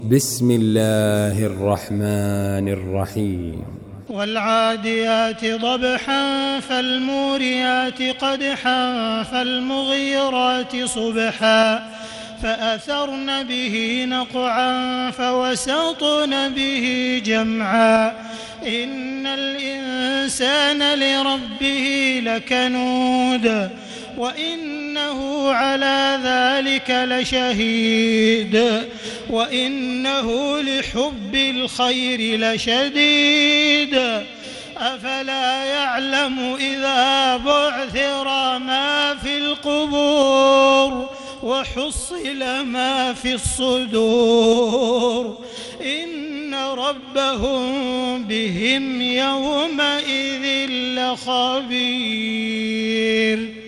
بسم الله الرحمن الرحيم والعاديات ضبحا فالموريات قدحا فالمغيرات صبحا فأثرن به نقعا فوسطن به جمعا إن الإنسان لربه لكنود وإنه على ذلك لشهيد وإنه لحب الخير لشديد أفلا يعلم إذا بعثر ما في القبور وحصل ما في الصدور إن ربهم بهم يومئذ لخبير.